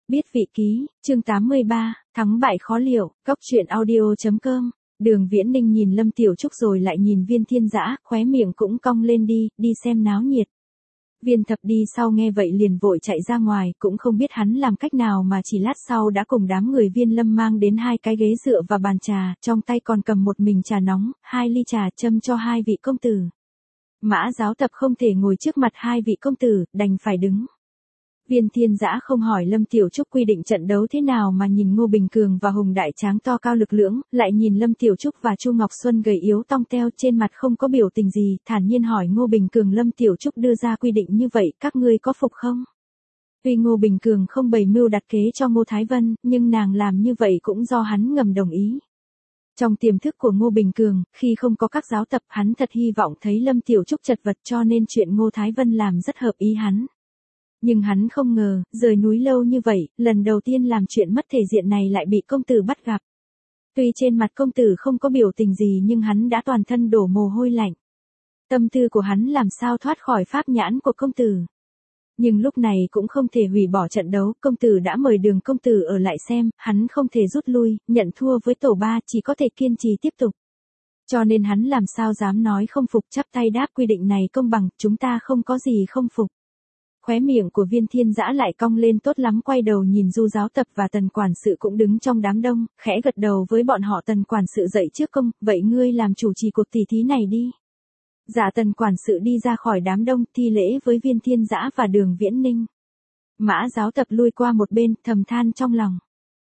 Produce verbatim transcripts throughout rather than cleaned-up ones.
Biết vị ký, chương tám mươi ba, thắng bại khó liệu, góc truyện audio.com. Đường Viễn Ninh nhìn Lâm Tiểu Trúc rồi lại nhìn Viên Thiên Dã, khóe miệng cũng cong lên đi, đi xem náo nhiệt. Viên Thập đi sau nghe vậy liền vội chạy ra ngoài, cũng không biết hắn làm cách nào mà chỉ lát sau đã cùng đám người Viên Lâm mang đến hai cái ghế dựa và bàn trà, trong tay còn cầm một mình trà nóng, hai ly trà châm cho hai vị công tử. Mã Giáo Tập không thể ngồi trước mặt hai vị công tử, đành phải đứng. Viên Thiên Dã không hỏi Lâm Tiểu Trúc quy định trận đấu thế nào mà nhìn Ngô Bình Cường và Hùng Đại Tráng to cao lực lưỡng, lại nhìn Lâm Tiểu Trúc và Chu Ngọc Xuân gầy yếu tong teo trên mặt không có biểu tình gì, thản nhiên hỏi Ngô Bình Cường Lâm Tiểu Trúc đưa ra quy định như vậy, các ngươi có phục không? Tuy Ngô Bình Cường không bày mưu đặt kế cho Ngô Thái Vân, nhưng nàng làm như vậy cũng do hắn ngầm đồng ý. Trong tiềm thức của Ngô Bình Cường, khi không có các giáo tập hắn thật hy vọng thấy Lâm Tiểu Trúc chật vật cho nên chuyện Ngô Thái Vân làm rất hợp ý hắn. Nhưng hắn không ngờ, rời núi lâu như vậy, lần đầu tiên làm chuyện mất thể diện này lại bị công tử bắt gặp. Tuy trên mặt công tử không có biểu tình gì nhưng hắn đã toàn thân đổ mồ hôi lạnh. Tâm tư của hắn làm sao thoát khỏi pháp nhãn của công tử. Nhưng lúc này cũng không thể hủy bỏ trận đấu, công tử đã mời Đường công tử ở lại xem, hắn không thể rút lui, nhận thua với tổ ba chỉ có thể kiên trì tiếp tục. Cho nên hắn làm sao dám nói không phục, chắp tay đáp quy định này công bằng, chúng ta không có gì không phục. Khóe miệng của Viên Thiên Dã lại cong lên tốt lắm, quay đầu nhìn Du Giáo Tập và Tần quản sự cũng đứng trong đám đông, khẽ gật đầu với bọn họ. Tần quản sự dậy trước công, vậy ngươi làm chủ trì cuộc tỷ thí này đi. Dạ. Tần quản sự đi ra khỏi đám đông, thi lễ với Viên Thiên Dã và Đường Viễn Ninh. Mã Giáo Tập lui qua một bên, thầm than trong lòng.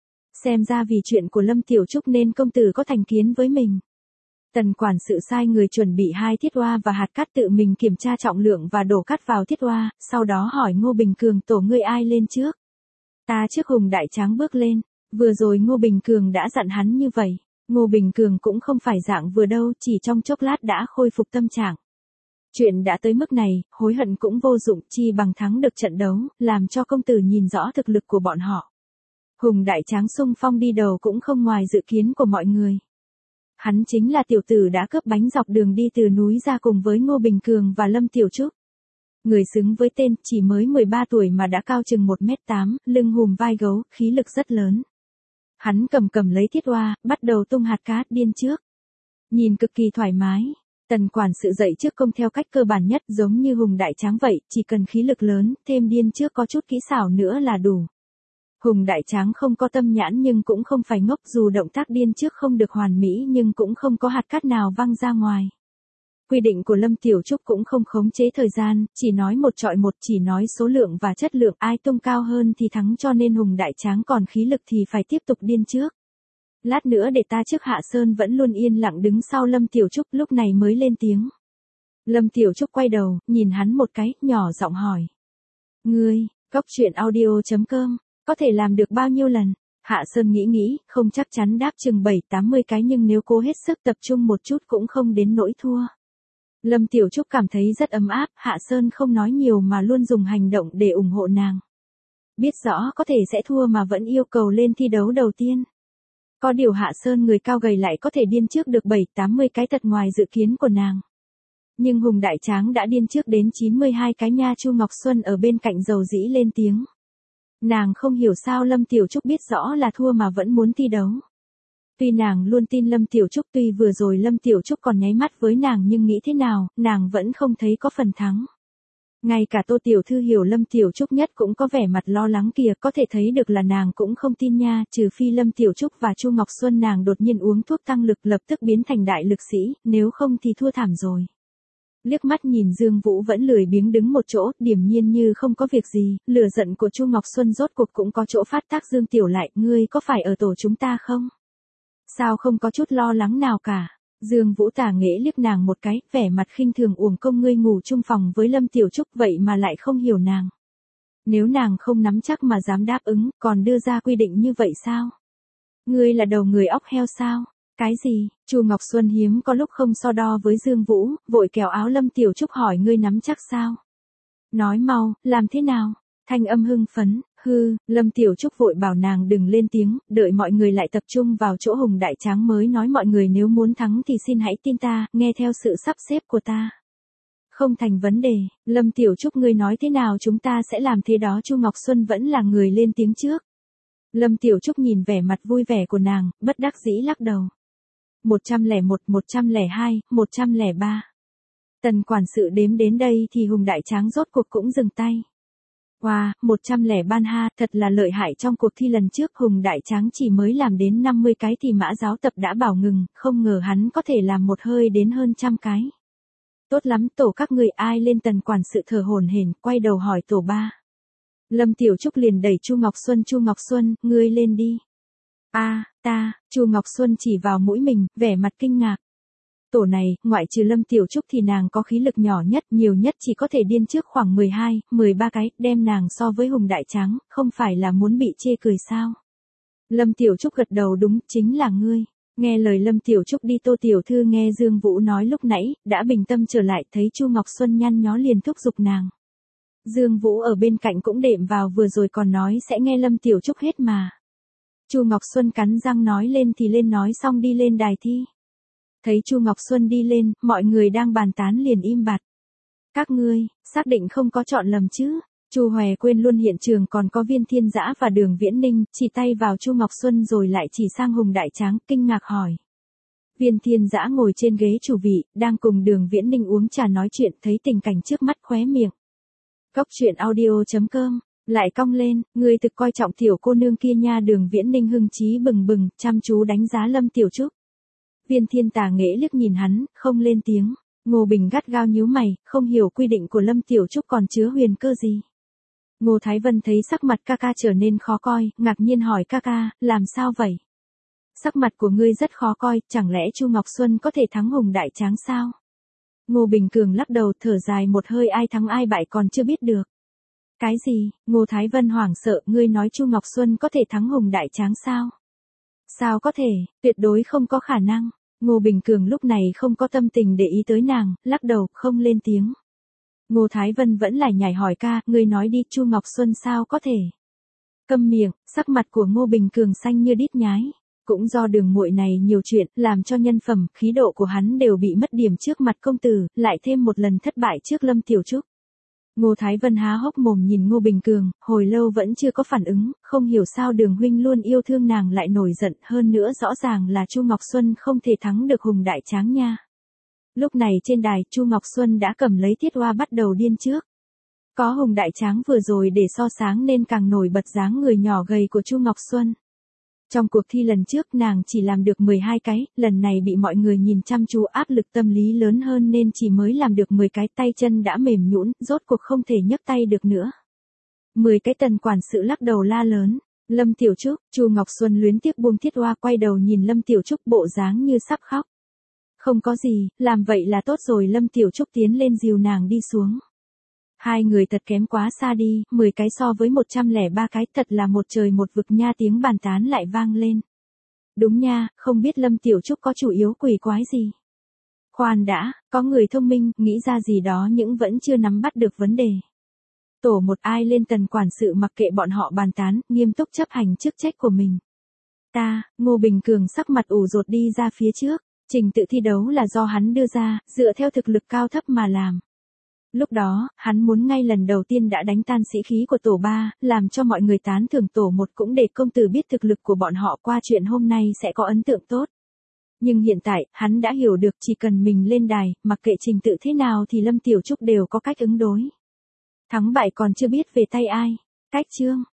Xem ra vì chuyện của Lâm Tiểu Trúc nên công tử có thành kiến với mình. Tần quản sự sai người chuẩn bị hai thiết hoa và hạt cát, tự mình kiểm tra trọng lượng và đổ cát vào thiết hoa, sau đó hỏi Ngô Bình Cường tổ ngươi ai lên trước. Ta trước. Hùng Đại Tráng bước lên, vừa rồi Ngô Bình Cường đã dặn hắn như vậy. Ngô Bình Cường cũng không phải dạng vừa đâu, chỉ trong chốc lát đã khôi phục tâm trạng. Chuyện đã tới mức này, hối hận cũng vô dụng, chi bằng thắng được trận đấu, làm cho công tử nhìn rõ thực lực của bọn họ. Hùng Đại Tráng xung phong đi đầu cũng không ngoài dự kiến của mọi người. Hắn chính là tiểu tử đã cướp bánh dọc đường đi từ núi ra cùng với Ngô Bình Cường và Lâm Tiểu Trúc. Người xứng với tên, chỉ mới mười ba tuổi mà đã cao chừng một mét tám, lưng hùm vai gấu, khí lực rất lớn. Hắn cầm cầm lấy thiết hoa, bắt đầu tung hạt cát điên trước. Nhìn cực kỳ thoải mái. Tần quản sự dậy trước công theo cách cơ bản nhất, giống như Hùng Đại Tráng vậy, chỉ cần khí lực lớn, thêm điên trước có chút kỹ xảo nữa là đủ. Hùng Đại Tráng không có tâm nhãn nhưng cũng không phải ngốc, dù động tác điên trước không được hoàn mỹ nhưng cũng không có hạt cát nào văng ra ngoài. Quy định của Lâm Tiểu Trúc cũng không khống chế thời gian, chỉ nói một chọi một, chỉ nói số lượng và chất lượng, ai tung cao hơn thì thắng, cho nên Hùng Đại Tráng còn khí lực thì phải tiếp tục điên trước. Lát nữa để ta trước. Hạ Sơn vẫn luôn yên lặng đứng sau Lâm Tiểu Trúc lúc này mới lên tiếng. Lâm Tiểu Trúc quay đầu, nhìn hắn một cái, nhỏ giọng hỏi. Ngươi, góc truyện audio.com. Có thể làm được bao nhiêu lần? Hạ Sơn nghĩ nghĩ, không chắc chắn đáp chừng bảy tám mươi cái nhưng nếu cố hết sức tập trung một chút cũng không đến nỗi thua. Lâm Tiểu Trúc cảm thấy rất ấm áp, Hạ Sơn không nói nhiều mà luôn dùng hành động để ủng hộ nàng. Biết rõ có thể sẽ thua mà vẫn yêu cầu lên thi đấu đầu tiên. Có điều Hạ Sơn người cao gầy lại có thể điên trước được bảy tám mươi cái, thật ngoài dự kiến của nàng. Nhưng Hùng Đại Tráng đã điên trước đến chín mươi hai cái nha. Chu Ngọc Xuân ở bên cạnh dầu dĩ lên tiếng. Nàng không hiểu sao Lâm Tiểu Trúc biết rõ là thua mà vẫn muốn thi đấu. Tuy nàng luôn tin Lâm Tiểu Trúc, tuy vừa rồi Lâm Tiểu Trúc còn nháy mắt với nàng nhưng nghĩ thế nào, nàng vẫn không thấy có phần thắng. Ngay cả Tô Tiểu Thư hiểu Lâm Tiểu Trúc nhất cũng có vẻ mặt lo lắng kìa, có thể thấy được là nàng cũng không tin nha, trừ phi Lâm Tiểu Trúc và Chu Ngọc Xuân nàng đột nhiên uống thuốc tăng lực lập tức biến thành đại lực sĩ, nếu không thì thua thảm rồi. Liếc mắt nhìn Dương Vũ vẫn lười biếng đứng một chỗ, điềm nhiên như không có việc gì, lửa giận của Chu Ngọc Xuân rốt cuộc cũng có chỗ phát tác. Dương Tiểu lại, ngươi có phải ở tổ chúng ta không? Sao không có chút lo lắng nào cả? Dương Vũ tà nghễ liếc nàng một cái, vẻ mặt khinh thường, uổng công ngươi ngủ chung phòng với Lâm Tiểu Trúc vậy mà lại không hiểu nàng. Nếu nàng không nắm chắc mà dám đáp ứng, còn đưa ra quy định như vậy sao? Ngươi là đầu người óc heo sao? Cái gì? Chu Ngọc Xuân hiếm có lúc không so đo với Dương Vũ, vội kéo áo Lâm Tiểu Trúc hỏi ngươi nắm chắc sao? Nói mau, làm thế nào? Thanh âm hưng phấn, hư, Lâm Tiểu Trúc vội bảo nàng đừng lên tiếng, đợi mọi người lại tập trung vào chỗ Hùng Đại Tráng mới nói mọi người nếu muốn thắng thì xin hãy tin ta, nghe theo sự sắp xếp của ta. Không thành vấn đề, Lâm Tiểu Trúc ngươi nói thế nào chúng ta sẽ làm thế đó. Chu Ngọc Xuân vẫn là người lên tiếng trước. Lâm Tiểu Trúc nhìn vẻ mặt vui vẻ của nàng, bất đắc dĩ lắc đầu. một trăm lẻ một, một trăm lẻ hai, một trăm lẻ ba. Tần quản sự đếm đến đây thì Hùng Đại Tráng rốt cuộc cũng dừng tay. Wow, một trăm lẻ ba ha, thật là lợi hại, trong cuộc thi lần trước Hùng Đại Tráng chỉ mới làm đến năm mươi cái thì Mã giáo tập đã bảo ngừng, không ngờ hắn có thể làm một hơi đến hơn trăm cái. Tốt lắm, tổ các người ai lên, tần quản sự thở hổn hển, quay đầu hỏi tổ ba. Lâm Tiểu Trúc liền đẩy Chu Ngọc Xuân, Chu Ngọc Xuân, ngươi lên đi. A, à, ta, Chu Ngọc Xuân chỉ vào mũi mình, vẻ mặt kinh ngạc. Tổ này, ngoại trừ Lâm Tiểu Trúc thì nàng có khí lực nhỏ nhất, nhiều nhất chỉ có thể điên trước khoảng mười hai, mười ba cái, đem nàng so với Hùng Đại Tráng, không phải là muốn bị chê cười sao? Lâm Tiểu Trúc gật đầu, đúng, chính là ngươi. Nghe lời Lâm Tiểu Trúc đi, Tô tiểu thư nghe Dương Vũ nói lúc nãy, đã bình tâm trở lại, thấy Chu Ngọc Xuân nhăn nhó liền thúc giục nàng. Dương Vũ ở bên cạnh cũng đệm vào, vừa rồi còn nói sẽ nghe Lâm Tiểu Trúc hết mà. Chu Ngọc Xuân cắn răng nói lên thì lên, nói xong đi lên đài thi. Thấy Chu Ngọc Xuân đi lên, mọi người đang bàn tán liền im bặt. Các ngươi, xác định không có chọn lầm chứ? Chu Hòe quên luôn hiện trường còn có Viên Thiên Dã và Đường Viễn Ninh, chỉ tay vào Chu Ngọc Xuân rồi lại chỉ sang Hùng Đại Tráng, kinh ngạc hỏi. Viên Thiên Dã ngồi trên ghế chủ vị, đang cùng Đường Viễn Ninh uống trà nói chuyện, thấy tình cảnh trước mắt khóe miệng. Cốc truyện audio chấm com lại cong lên, ngươi thực coi trọng tiểu cô nương kia nha. Đường Viễn Ninh hưng chí bừng bừng, chăm chú đánh giá Lâm Tiểu Trúc. Viên Thiên Tà Nghệ liếc nhìn hắn, không lên tiếng. Ngô Bình gắt gao nhíu mày, không hiểu quy định của Lâm Tiểu Trúc còn chứa huyền cơ gì. Ngô Thái Vân thấy sắc mặt ca ca trở nên khó coi, ngạc nhiên hỏi ca ca, làm sao vậy? Sắc mặt của ngươi rất khó coi, chẳng lẽ Chu Ngọc Xuân có thể thắng Hùng Đại Tráng sao? Ngô Bình Cường lắc đầu, thở dài một hơi, ai thắng ai bại còn chưa biết được. Cái gì? Ngô Thái Vân hoảng sợ, ngươi nói Chu Ngọc Xuân có thể thắng Hùng Đại Tráng sao? Sao có thể, tuyệt đối không có khả năng. Ngô Bình Cường lúc này không có tâm tình để ý tới nàng, lắc đầu, không lên tiếng. Ngô Thái Vân vẫn lải nhải hỏi ca, ngươi nói đi, Chu Ngọc Xuân sao có thể? Câm miệng, sắc mặt của Ngô Bình Cường xanh như đít nhái. Cũng do Đường muội này nhiều chuyện, làm cho nhân phẩm, khí độ của hắn đều bị mất điểm trước mặt công tử, lại thêm một lần thất bại trước Lâm Tiểu Trúc. Ngô Thái Vân há hốc mồm nhìn Ngô Bình Cường, hồi lâu vẫn chưa có phản ứng, không hiểu sao Đường huynh luôn yêu thương nàng lại nổi giận, hơn nữa rõ ràng là Chu Ngọc Xuân không thể thắng được Hùng Đại Tráng nha. Lúc này trên đài, Chu Ngọc Xuân đã cầm lấy thiết hoa bắt đầu điên trước. Có Hùng Đại Tráng vừa rồi để so sáng nên càng nổi bật dáng người nhỏ gầy của Chu Ngọc Xuân. Trong cuộc thi lần trước nàng chỉ làm được mười hai cái, lần này bị mọi người nhìn chăm chú, áp lực tâm lý lớn hơn nên chỉ mới làm được mười cái, tay chân đã mềm nhũn, rốt cuộc không thể nhấc tay được nữa. mười cái. Tần quản sự lắc đầu la lớn. Lâm Tiểu Trúc, Chu Ngọc Xuân luyến tiếc buông thiết hoa, quay đầu nhìn Lâm Tiểu Trúc, bộ dáng như sắp khóc. Không có gì, làm vậy là tốt rồi. Lâm Tiểu Trúc tiến lên dìu nàng đi xuống. Hai người thật kém quá xa đi, mười cái so với một trăm lẻ ba cái, thật là một trời một vực nha. Tiếng bàn tán lại vang lên. Đúng nha, không biết Lâm Tiểu Trúc có chủ yếu quỷ quái gì. Khoan đã, có người thông minh, nghĩ ra gì đó nhưng vẫn chưa nắm bắt được vấn đề. Tổ một ai lên. Tần quản sự mặc kệ bọn họ bàn tán, nghiêm túc chấp hành chức trách của mình. Ta, Ngô Bình Cường sắc mặt ủ rột đi ra phía trước, trình tự thi đấu là do hắn đưa ra, dựa theo thực lực cao thấp mà làm. Lúc đó, hắn muốn ngay lần đầu tiên đã đánh tan sĩ khí của tổ ba, làm cho mọi người tán thưởng tổ một, cũng để công tử biết thực lực của bọn họ qua chuyện hôm nay sẽ có ấn tượng tốt. Nhưng hiện tại, hắn đã hiểu được chỉ cần mình lên đài, mặc kệ trình tự thế nào thì Lâm Tiểu Trúc đều có cách ứng đối. Thắng bại còn chưa biết về tay ai. Cách chương.